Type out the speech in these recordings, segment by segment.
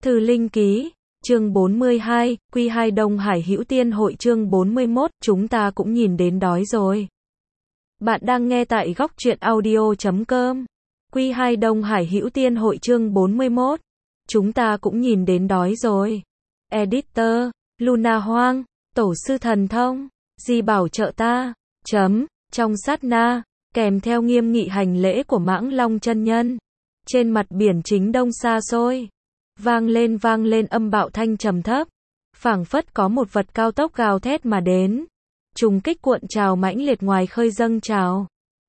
Thư Linh Ký, chương 42, Q2 Đông Hải Hữu Tiên Hội chương 41, chúng ta cũng nhìn đến đói rồi. Bạn đang nghe tại góc truyện audio.com. Q2 Đông Hải Hữu Tiên Hội chương 41. Chúng ta cũng nhìn đến đói rồi. Editor, Luna Hoang, Tổ sư thần thông, Di bảo trợ ta. Trong sát na, kèm theo nghiêm nghị hành lễ của Mãng Long chân nhân. Trên mặt biển chính đông xa xôi, vang lên âm bạo thanh trầm thấp, phảng phất có một vật cao tốc gào thét mà đến, trùng kích cuộn trào mãnh liệt ngoài khơi dâng trào.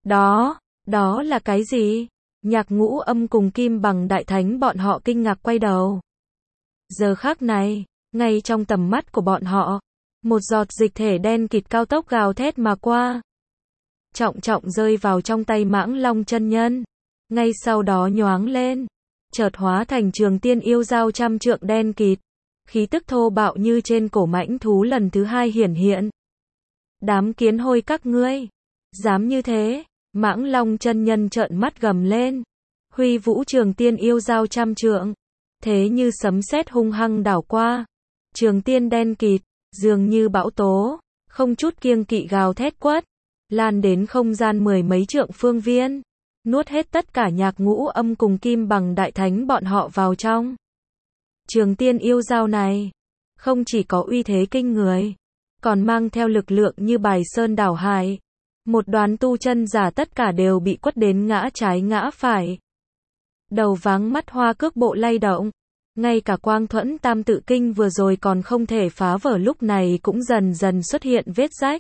Đó là cái gì? Nhạc Ngũ Âm cùng Kim Bằng Đại Thánh bọn họ kinh ngạc quay đầu. Giờ khắc này, ngay trong tầm mắt của bọn họ, một giọt dịch thể đen kịt cao tốc gào thét mà qua, trọng rơi vào trong tay Mãng Long chân nhân, ngay sau đó nhoáng lên, chợt hóa thành Trường Tiên yêu dao trăm trượng đen kịt, khí tức thô bạo như trên cổ mãnh thú lần thứ hai hiển hiện. Đám kiến hôi các ngươi, dám như thế? Mãng Long chân nhân trợn mắt gầm lên, huy vũ Trường Tiên yêu dao trăm trượng, thế như sấm sét hung hăng đảo qua. Trường Tiên đen kịt, dường như bão tố, không chút kiêng kỵ gào thét quất, lan đến không gian mười mấy trượng phương viên, nuốt hết tất cả Nhạc Ngũ Âm cùng Kim Bằng Đại Thánh bọn họ vào trong. Trường Tiên yêu dao này, không chỉ có uy thế kinh người, còn mang theo lực lượng như bài sơn đảo hải. Một đoàn tu chân giả tất cả đều bị quất đến ngã trái ngã phải. Đầu váng mắt hoa cước bộ lay động. Ngay cả Quang Thuẫn Tam Tự Kinh vừa rồi còn không thể phá vỡ lúc này cũng dần dần xuất hiện vết rách.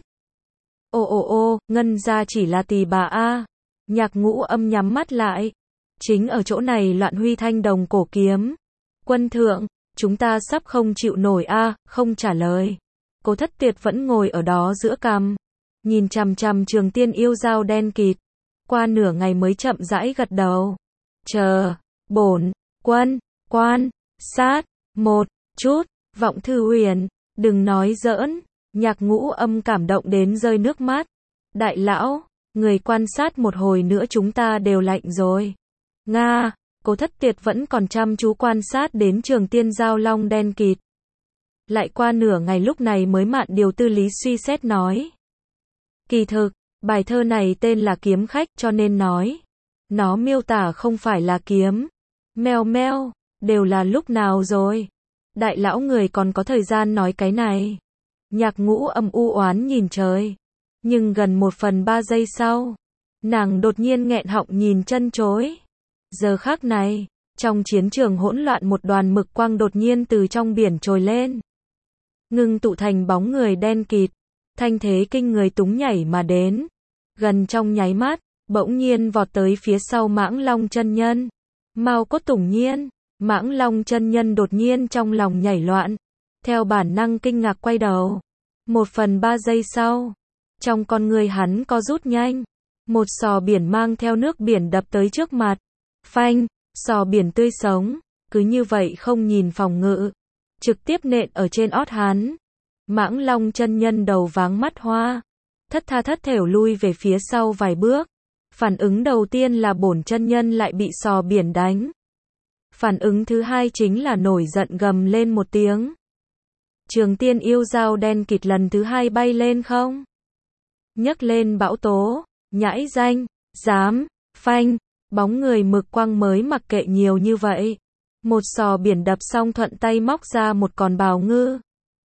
Ô, ngân ra chỉ là tỳ bà a. Nhạc Ngũ Âm nhắm mắt lại. Chính ở chỗ này loạn huy thanh đồng cổ kiếm. Quân thượng, chúng ta sắp không chịu nổi a. Không trả lời. Cố Thất Tiệt vẫn ngồi ở đó giữa cằm, nhìn chằm chằm Trường Tiên yêu dao đen kịt, qua nửa ngày mới chậm rãi gật đầu. Chờ, bổn quân, quan sát một chút. Vọng Thư Huyền, đừng nói giỡn. Nhạc Ngũ Âm cảm động đến rơi nước mắt. Đại lão, người quan sát một hồi nữa chúng ta đều lạnh rồi. Nga, Cố Thất Tiệt vẫn còn chăm chú quan sát đến Trường Tiên giao long đen kịt. Lại qua nửa ngày lúc này mới Mạn Điều Tư Lý suy xét nói. Kỳ thực, bài thơ này tên là Kiếm Khách cho nên nói. Nó miêu tả không phải là kiếm. Meo, đều là lúc nào rồi? Đại lão người còn có thời gian nói cái này. Nhạc Ngũ Âm u oán nhìn trời. Nhưng gần 1/3 giây sau, nàng đột nhiên nghẹn họng nhìn chân chối. Giờ khắc này, trong chiến trường hỗn loạn một đoàn mực quang đột nhiên từ trong biển trồi lên, ngưng tụ thành bóng người đen kịt, thanh thế kinh người túng nhảy mà đến, gần trong nháy mắt, bỗng nhiên vọt tới phía sau Mãng Long chân nhân. Mao Cốt Tùng Nhiên, Mãng Long chân nhân đột nhiên trong lòng nhảy loạn, theo bản năng kinh ngạc quay đầu. 1/3 giây sau, trong con người hắn co rút nhanh, một sò biển mang theo nước biển đập tới trước mặt. Phanh, sò biển tươi sống, cứ như vậy không nhìn phòng ngự, trực tiếp nện ở trên ót hắn. Mãng Long chân nhân đầu váng mắt hoa, thất thểu lui về phía sau vài bước. Phản ứng đầu tiên là bổn chân nhân lại bị sò biển đánh. Phản ứng thứ hai chính là nổi giận gầm lên một tiếng. Trường Tiên yêu dao đen kịt lần thứ hai bay lên không, nhấc lên bão tố, nhãi danh, dám, phanh, bóng người mực quang mới mặc kệ nhiều như vậy. Một sò biển đập xong thuận tay móc ra một con bào ngư.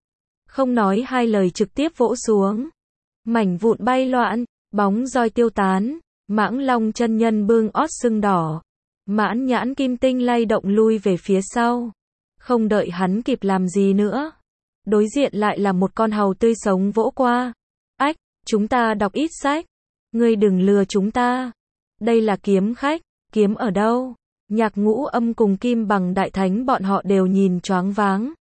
Không nói hai lời trực tiếp vỗ xuống. Mảnh vụn bay loạn, bóng roi tiêu tán. Mãng Long chân nhân bưng ót sưng đỏ. Mãn nhãn kim tinh lay động lui về phía sau. Không đợi hắn kịp làm gì nữa, đối diện lại là một con hầu tươi sống vỗ qua. Ách, chúng ta đọc ít sách. Ngươi đừng lừa chúng ta. Đây là kiếm khách, kiếm ở đâu? Nhạc Ngũ Âm cùng Kim Bằng Đại Thánh bọn họ đều nhìn choáng váng.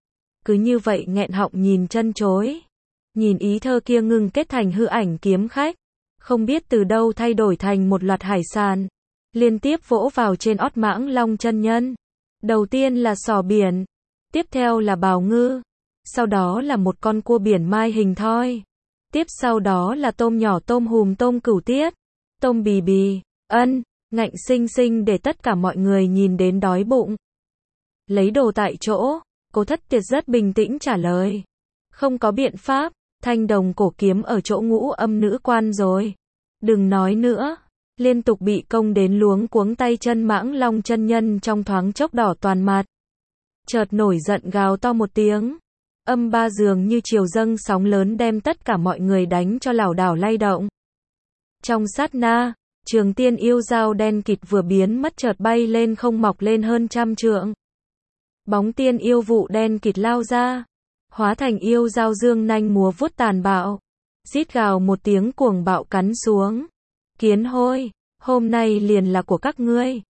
Cứ như vậy nghẹn họng nhìn chân chối. Nhìn ý thơ kia ngừng kết thành hư ảnh kiếm khách, không biết từ đâu thay đổi thành một loạt hải sản, liên tiếp vỗ vào trên ót Mãng Long chân nhân. Đầu tiên là sò biển, tiếp theo là bào ngư, sau đó là một con cua biển mai hình thoi, tiếp sau đó là tôm nhỏ, tôm hùm, tôm cửu tiết, tôm bì bì, ngạnh xinh xinh để tất cả mọi người nhìn đến đói bụng. Lấy đồ tại chỗ, Cố Thất Tiệt rất bình tĩnh trả lời. Không có biện pháp, thanh đồng cổ kiếm ở chỗ Ngũ Âm nữ quan rồi. Đừng nói nữa. Liên tục bị công đến luống cuống tay chân Mãng Long chân nhân trong thoáng chốc đỏ toàn mặt. Chợt nổi giận gào to một tiếng. Âm ba dường như triều dâng sóng lớn đem tất cả mọi người đánh cho lảo đảo lay động. Trong sát na, Trường Tiên yêu dao đen kịt vừa biến mất chợt bay lên không mọc lên hơn 100 trượng. Bóng tiên yêu vụ đen kịt lao ra, hóa thành yêu dao dương nanh múa vuốt tàn bạo, rít gào một tiếng cuồng bạo cắn xuống. Kiến hôi, hôm nay liền là của các ngươi.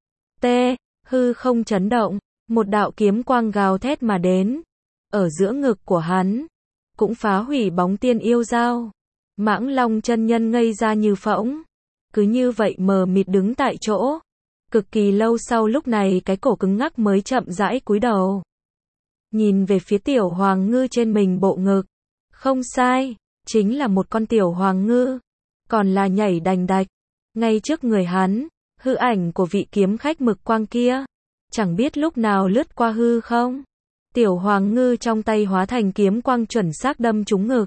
Hư không chấn động, một đạo kiếm quang gào thét mà đến, ở giữa ngực của hắn, cũng phá hủy bóng tiên yêu dao. Mãng Long chân nhân ngây ra như phỗng, cứ như vậy mờ mịt đứng tại chỗ. Cực kỳ lâu sau lúc này cái cổ cứng ngắc mới chậm rãi cúi đầu. Nhìn về phía tiểu hoàng ngư trên mình bộ ngực. Không sai, chính là một con tiểu hoàng ngư. Còn là nhảy đành đạch. Ngay trước người hắn, hư ảnh của vị kiếm khách mực quang kia. Chẳng biết lúc nào lướt qua hư không. Tiểu hoàng ngư trong tay hóa thành kiếm quang chuẩn xác đâm trúng ngực.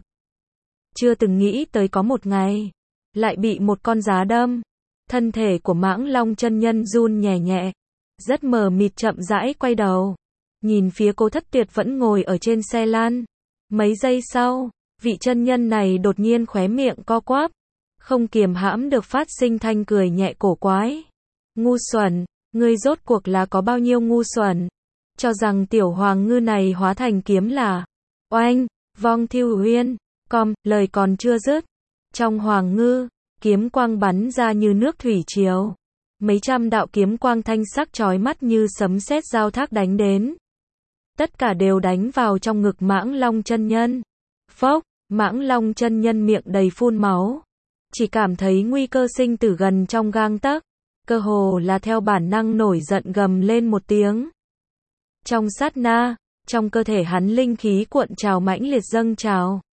Chưa từng nghĩ tới có một ngày, lại bị một con giá đâm. Thân thể của Mãng Long chân nhân run nhẹ nhẹ, rất mờ mịt chậm rãi quay đầu, nhìn phía Cố Thất Tuyệt vẫn ngồi ở trên xe lan. Mấy giây sau, vị chân nhân này đột nhiên khóe miệng co quắp, không kiềm hãm được phát sinh thanh cười nhẹ cổ quái. Ngu xuẩn, ngươi rốt cuộc là có bao nhiêu ngu xuẩn, cho rằng tiểu hoàng ngư này hóa thành kiếm là. Oanh, vong thiêu huyên, lời còn chưa dứt, trong hoàng ngư, kiếm quang bắn ra như nước thủy triều. Mấy trăm đạo kiếm quang thanh sắc chói mắt như sấm sét giao thác đánh đến. Tất cả đều đánh vào trong ngực Mãng Long chân nhân. Phốc, Mãng Long chân nhân miệng đầy phun máu. Chỉ cảm thấy nguy cơ sinh tử gần trong gang tấc. Cơ hồ là theo bản năng nổi giận gầm lên một tiếng. Trong sát na, trong cơ thể hắn linh khí cuộn trào mãnh liệt dâng trào.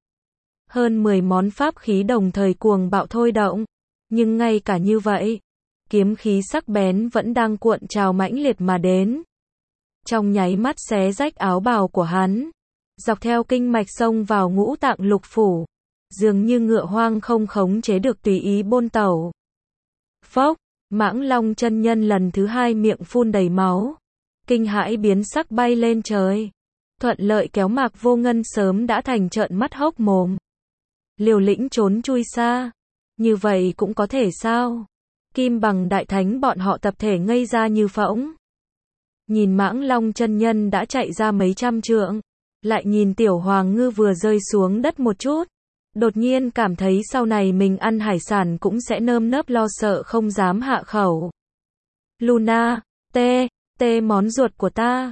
Hơn 10 món pháp khí đồng thời cuồng bạo thôi động. Nhưng ngay cả như vậy, kiếm khí sắc bén vẫn đang cuộn trào mãnh liệt mà đến. Trong nháy mắt xé rách áo bào của hắn, dọc theo kinh mạch xông vào ngũ tạng lục phủ, dường như ngựa hoang không khống chế được tùy ý bôn tẩu. Phốc, Mãng Long chân nhân lần thứ hai miệng phun đầy máu, kinh hãi biến sắc bay lên trời. Thuận lợi kéo Mạc Vô Ngân sớm đã thành trợn mắt hốc mồm. Liều lĩnh trốn chui xa. Như vậy cũng có thể sao? Kim Bằng đại thánh bọn họ tập thể ngây ra như phỗng. Nhìn Mãng Long chân nhân đã chạy ra mấy trăm trượng, lại nhìn tiểu hoàng ngư vừa rơi xuống đất một chút, đột nhiên cảm thấy sau này mình ăn hải sản cũng sẽ nơm nớp lo sợ không dám hạ khẩu. Luna, món ruột của ta.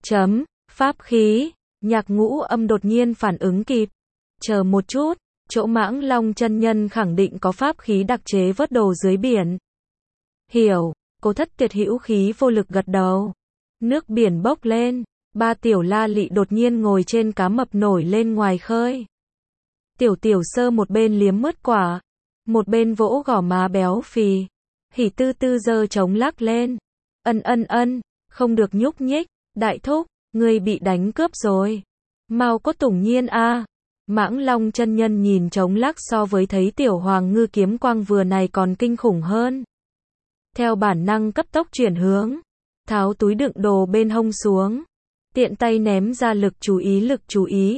Pháp khí. Nhạc Ngũ Âm đột nhiên phản ứng kịp. Chờ một chút, chỗ Mãng Long chân nhân khẳng định có pháp khí đặc chế vớt đồ dưới biển. Hiểu, Cố Thất Tuyệt hữu khí vô lực gật đầu. Nước biển bốc lên, ba tiểu la lị đột nhiên ngồi trên cá mập nổi lên ngoài khơi. Tiểu Sơ một bên liếm mứt quả, một bên vỗ gò má béo phì. Hỉ Tư Tư giơ trống lắc lên. Ân, không được nhúc nhích, đại thúc, ngươi bị đánh cướp rồi. Mau có Tùng Nhiên a. Mãng Long chân nhân nhìn trống lắc so với thấy tiểu hoàng ngư kiếm quang vừa này còn kinh khủng hơn. Theo bản năng cấp tốc chuyển hướng, tháo túi đựng đồ bên hông xuống, tiện tay ném ra lực chú ý,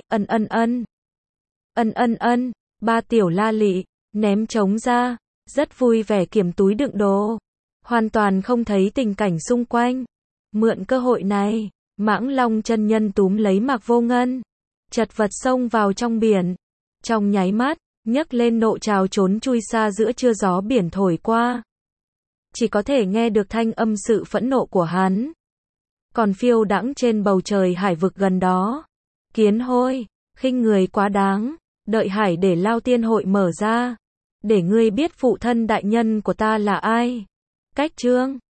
ân, ba tiểu la lị, ném trống ra, rất vui vẻ kiểm túi đựng đồ, hoàn toàn không thấy tình cảnh xung quanh. Mượn cơ hội này, Mãng Long chân nhân túm lấy Mạc Vô Ngân, chật vật xông vào trong biển. Trong nháy mắt, nhấc lên nộ trào trốn chui xa giữa trưa gió biển thổi qua. Chỉ có thể nghe được thanh âm sự phẫn nộ của hắn. Còn phiêu đãng trên bầu trời hải vực gần đó. Kiến hôi, khinh người quá đáng, đợi hải để Lao Tiên hội mở ra, để ngươi biết phụ thân đại nhân của ta là ai. Cách chương